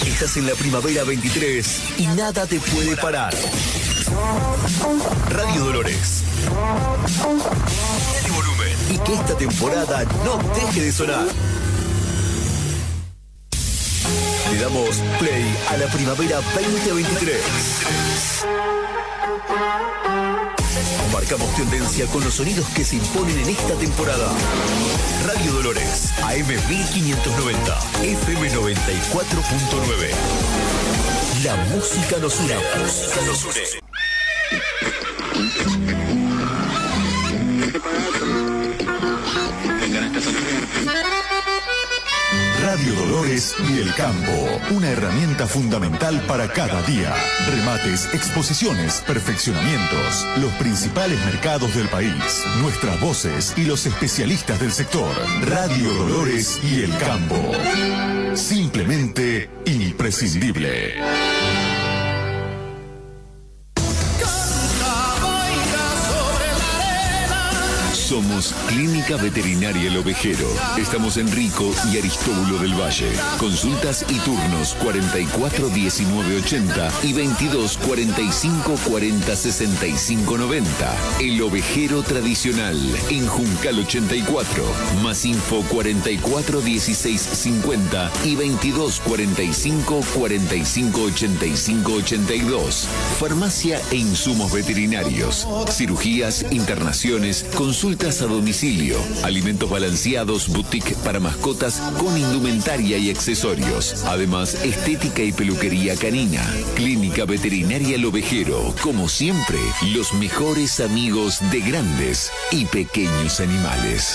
Estás en la primavera 23 y nada te puede parar. Radio Dolores. Dale volumen y que esta temporada no deje de sonar. Le damos play a la primavera 2023. Marcamos tendencia con los sonidos que se imponen en esta temporada. Radio Dolores, AM 1590, FM 94.9. La música nos une. La música nos une. Radio Dolores y el campo, una herramienta fundamental para cada día. Remates, exposiciones, perfeccionamientos, los principales mercados del país, nuestras voces y los especialistas del sector. Radio Dolores y el campo. Simplemente imprescindible. Somos Clínica Veterinaria El Ovejero. Estamos en Rico y Aristóbulo del Valle. Consultas y turnos 44 19 80 y 22 45 40 65 90. El Ovejero Tradicional en Juncal 84. Más info 44 16 50 y 22 45 45 85 82. Farmacia e insumos veterinarios. Cirugías, internaciones, consultas a domicilio, alimentos balanceados, boutique para mascotas con indumentaria y accesorios. Además, estética y peluquería canina. Clínica Veterinaria El Ovejero. Como siempre, los mejores amigos de grandes y pequeños animales.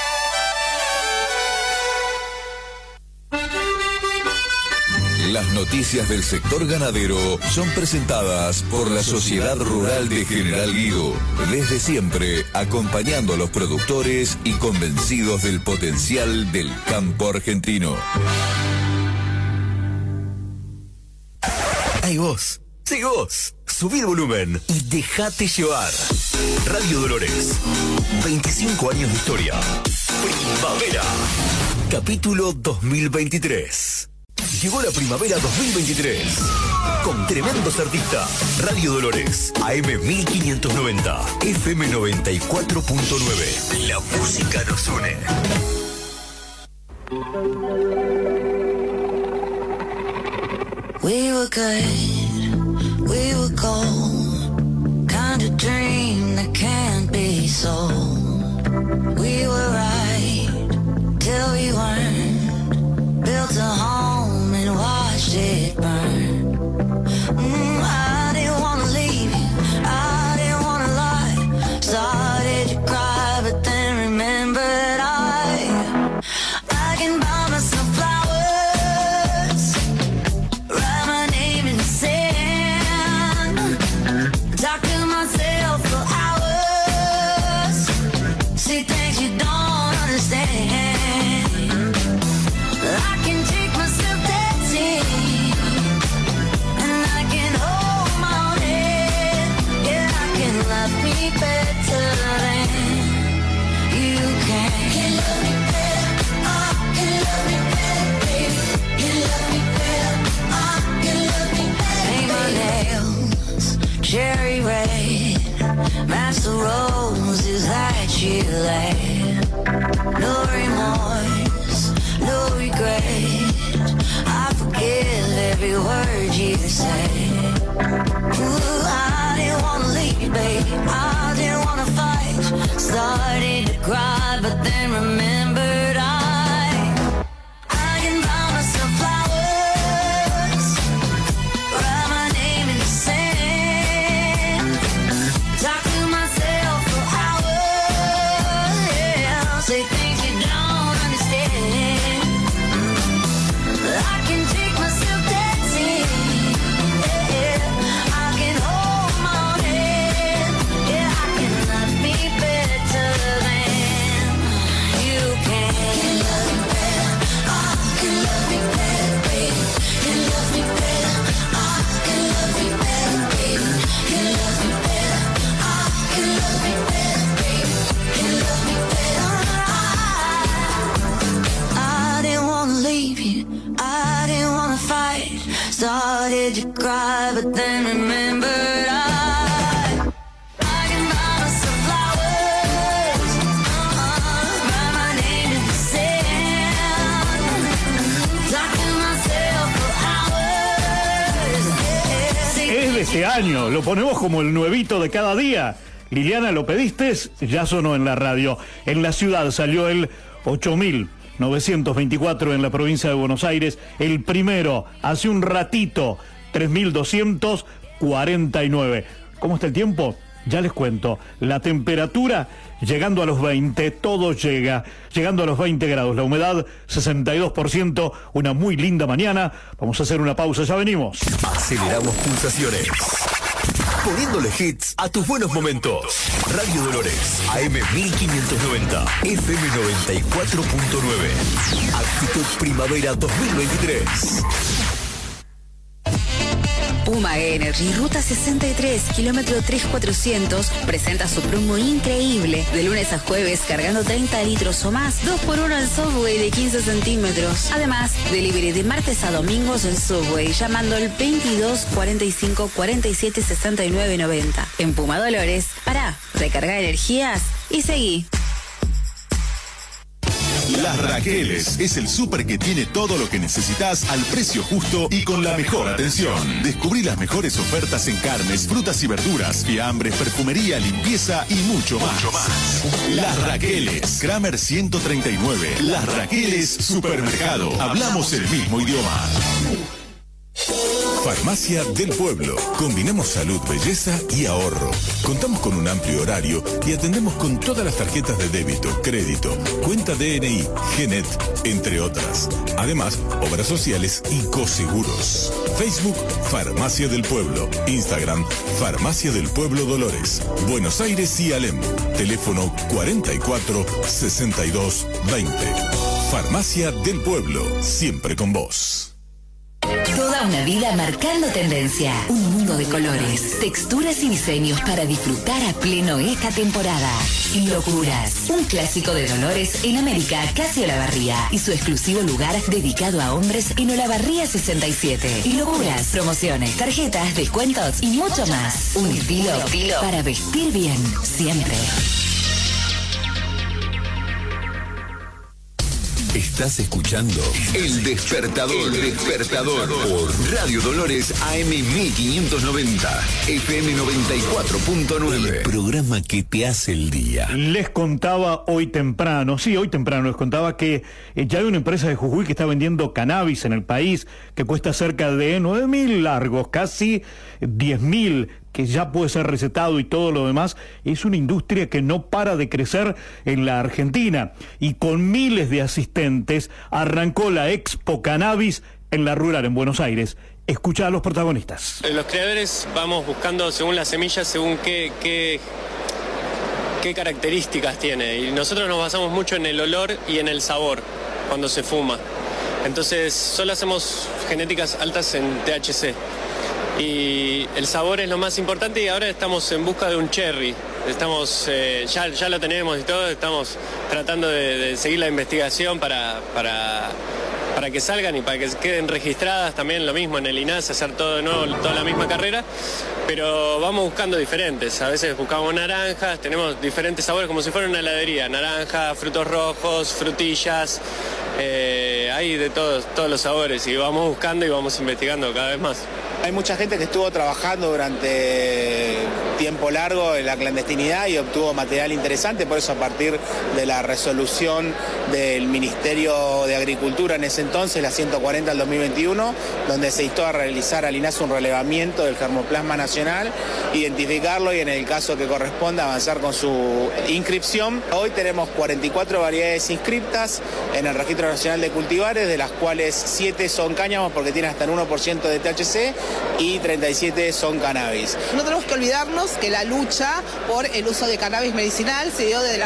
Las noticias del sector ganadero son presentadas por la Sociedad Rural de General Guido. Desde siempre, acompañando a los productores y convencidos del potencial del campo argentino. ¡Ay vos! ¡Sí vos! Subí el volumen y dejate llevar. Radio Dolores. 25 años de historia. Primavera. Capítulo 2023. Llegó la primavera 2023 con tremendos artistas. Radio Dolores, AM 1590, FM 94.9. La música nos une. We were good, we were gold, kind of dream that can't be sold. We were right till we weren't, built a home and watched it burn. I didn't want to leave you, I didn't want to lie. Started to cry, but then remembered I can buy myself flowers, write my name in the sand, talk to myself for hours, see things you don't understand. I can take myself dancing, and I can hold my own head. Yeah, I can love me better than you can. Can love me better, oh, can love me better, baby. Can love me better, oh, can love me better. Paint my nails cherry red, match the roses that you laid. No remorse, no regret, I forgive every word you say. Ooh, I didn't want to leave, babe, I didn't want to fight. Started to cry, but then remembered I can buy myself flowers, write my name in the sand, talk to myself for hours, yeah, say things you don't understand. I can take myself dancing, yeah, I can hold my own head, yeah, I can love me better than started to cry, but then remembered I can buy myself flowers, write my name in the sand, talk to myself for hours. Es de este año, lo ponemos como el nuevito de cada día. Liliana, ¿lo pediste? Ya sonó en la radio. En la ciudad salió el 8.924 en la provincia de Buenos Aires. El primero, hace un ratito, 3.249. ¿Cómo está el tiempo? Ya les cuento. La temperatura llegando a los 20, todo llegando a los 20 grados. La humedad, 62%, una muy linda mañana. Vamos a hacer una pausa, ya venimos. Aceleramos pulsaciones, poniéndole hits a tus buenos momentos. Radio Dolores, AM 1590, FM 94.9. Actitud Primavera 2023. Puma Energy, Ruta 63, kilómetro 3400, presenta su promo increíble. De lunes a jueves, cargando 30 litros o más, 2x1 en Subway de 15 centímetros. Además, delivery de martes a domingos en Subway, llamando al 22 45 47 69 90. En Puma Dolores, para recargar energías y seguí. Las Raqueles es el súper que tiene todo lo que necesitas al precio justo y con la mejor atención. Descubrí las mejores ofertas en carnes, frutas y verduras, fiambres, perfumería, limpieza y mucho más. Las Raqueles, Kramer 139. Las Raqueles Supermercado. Hablamos el mismo idioma. Farmacia del Pueblo. Combinamos salud, belleza y ahorro. Contamos con un amplio horario y atendemos con todas las tarjetas de débito, crédito, cuenta DNI, Genet, entre otras. Además, obras sociales y coseguros. Facebook, Farmacia del Pueblo. Instagram, Farmacia del Pueblo Dolores. Buenos Aires y Alem. Teléfono 44 62 20. Farmacia del Pueblo. Siempre con vos. Toda una vida marcando tendencia. Un mundo de colores, texturas y diseños para disfrutar a pleno esta temporada. Locuras, un clásico de Dolores en América, casi Olavarría, y su exclusivo lugar dedicado a hombres en Olavarría 67. Locuras, promociones, tarjetas, descuentos y mucho más. Un estilo para vestir bien, siempre. Estás escuchando El Despertador. El Despertador por Radio Dolores AM 1590, FM 94.9. El programa que te hace el día. Les contaba hoy temprano les contaba que ya hay una empresa de Jujuy que está vendiendo cannabis en el país que cuesta cerca de 9.000 largos, casi 10.000, que ya puede ser recetado y todo lo demás. Es una industria que no para de crecer en la Argentina y con miles de asistentes arrancó la Expo Cannabis en la Rural en Buenos Aires. Escucha a los protagonistas. Los creadores vamos buscando según las semillas, según qué características tiene, y nosotros nos basamos mucho en el olor y en el sabor cuando se fuma. Entonces solo hacemos genéticas altas en THC. Y el sabor es lo más importante, y ahora estamos en busca de un cherry. Estamos, ya lo tenemos y todo, estamos tratando de seguir la investigación para que salgan y para que queden registradas también, lo mismo en el INAS, hacer todo de nuevo, toda la misma carrera, pero vamos buscando diferentes. A veces buscamos naranjas, tenemos diferentes sabores como si fuera una heladería, naranja, frutos rojos, frutillas, hay de todos los sabores, y vamos buscando y vamos investigando cada vez más. Hay mucha gente que estuvo trabajando durante tiempo largo en la clandestinidad y obtuvo material interesante, por eso a partir de la resolución del Ministerio de Agricultura en ese entonces, la 140 del 2021, donde se instó a realizar al INAS un relevamiento del germoplasma nacional, identificarlo y en el caso que corresponda avanzar con su inscripción. Hoy tenemos 44 variedades inscriptas en el Registro Nacional de Cultivares, de las cuales 7 son cáñamos porque tienen hasta el 1% de THC y 37 son cannabis. No tenemos que olvidarnos que la lucha por el uso de cannabis medicinal se dio desde las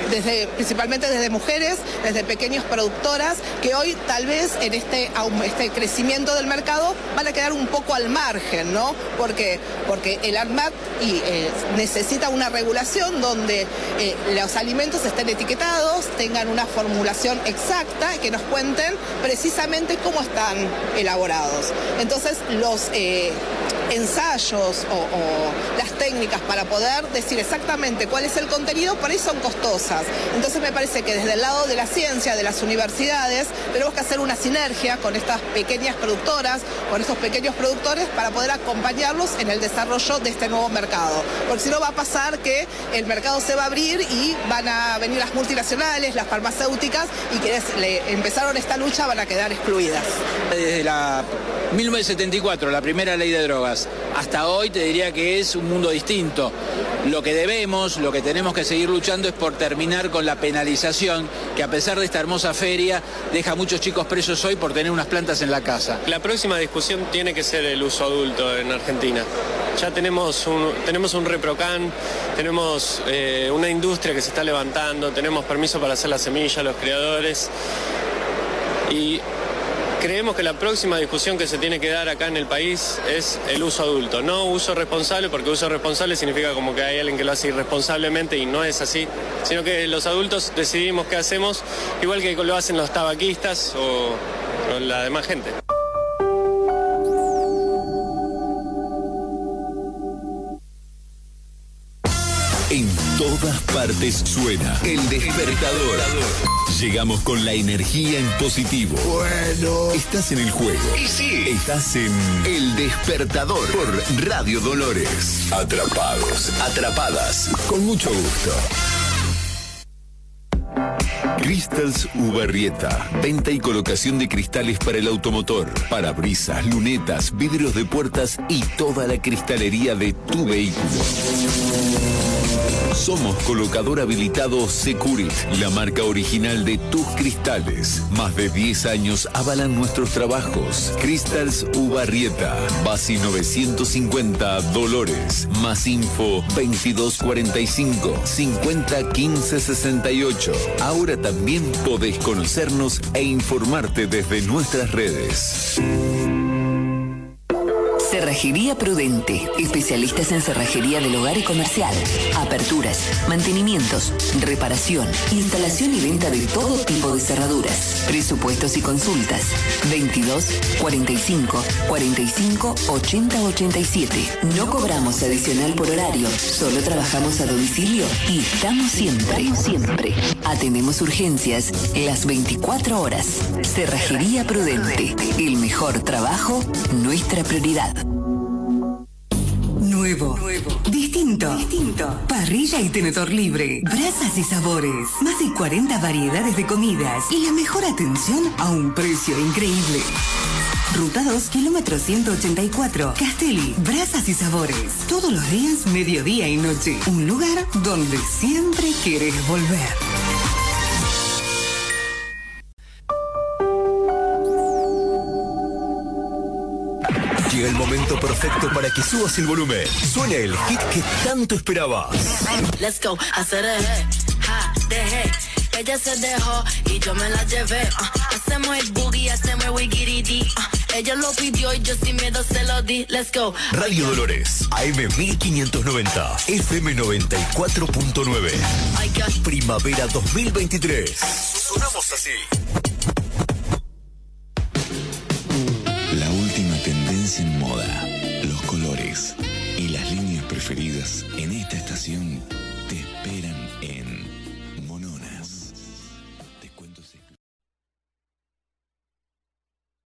principalmente desde mujeres, desde pequeñas productoras, que hoy tal vez en este crecimiento del mercado van a quedar un poco al margen, ¿no? Porque el ANMAT necesita una regulación donde los alimentos estén etiquetados, tengan una formulación exacta, que nos cuenten precisamente cómo están elaborados. Entonces, los ensayos o las técnicas para poder decir exactamente cuál es el contenido, por ahí son costosas. Entonces me parece que desde el lado de la ciencia, de las universidades, tenemos que hacer una sinergia con estas pequeñas productoras, con estos pequeños productores, para poder acompañarlos en el desarrollo de este nuevo mercado. Porque si no va a pasar que el mercado se va a abrir y van a venir las multinacionales, las farmacéuticas, y quienes empezaron esta lucha van a quedar excluidas. Desde la 1974, la primera ley de drogas, hasta hoy te diría que es un mundo distinto. Lo que tenemos que seguir luchando es por terminar con la penalización, que a pesar de esta hermosa feria, deja a muchos chicos presos hoy por tener unas plantas en la casa. La próxima discusión tiene que ser el uso adulto en Argentina. Ya tenemos un ReproCan, tenemos una industria que se está levantando, tenemos permiso para hacer la semilla, los criadores, y creemos que la próxima discusión que se tiene que dar acá en el país es el uso adulto, no uso responsable, porque uso responsable significa como que hay alguien que lo hace irresponsablemente, y no es así, sino que los adultos decidimos qué hacemos, igual que lo hacen los tabaquistas o la demás gente. En todas partes suena El Despertador. Llegamos con la energía en positivo. Bueno. Estás en el juego. Y sí. Estás en El Despertador por Radio Dolores. Atrapados, atrapadas, con mucho gusto. Cristals Ubarrieta. Venta y colocación de cristales para el automotor, parabrisas, lunetas, vidrios de puertas y toda la cristalería de tu vehículo. Somos colocador habilitado Securit, la marca original de tus cristales. Más de 10 años avalan nuestros trabajos. Cristals Ubarrieta, Basi 950 Dolores. Más info 2245 50 15 68. Ahora también podés conocernos e informarte desde nuestras redes. Cerrajería Prudente, especialistas en cerrajería del hogar y comercial, aperturas, mantenimientos, reparación, instalación y venta de todo tipo de cerraduras, presupuestos y consultas, 22 45 45 80 87. No cobramos adicional por horario, solo trabajamos a domicilio y estamos siempre. Atendemos urgencias las 24 horas. Cerrajería Prudente, el mejor trabajo, nuestra prioridad. Nuevo. Distinto. Parrilla y tenedor libre. Brasas y sabores. Más de 40 variedades de comidas. Y la mejor atención a un precio increíble. Ruta 2, kilómetro 184. Castelli. Brasas y sabores. Todos los días, mediodía y noche. Un lugar donde siempre querés volver. Llega el momento perfecto para que subas el volumen. Suena el hit que tanto esperabas. Let's go, hacer el ja, dejé. Ella se dejó y yo me la llevé. Hacemos el boogie, hacemos el wigiridi. Ella lo pidió y yo sin miedo se lo di. Let's go. Radio Dolores, AM 1590, FM 94.9. Primavera 2023. Sonamos así. La última tendencia en moda, los colores y las líneas preferidas en esta estación te esperan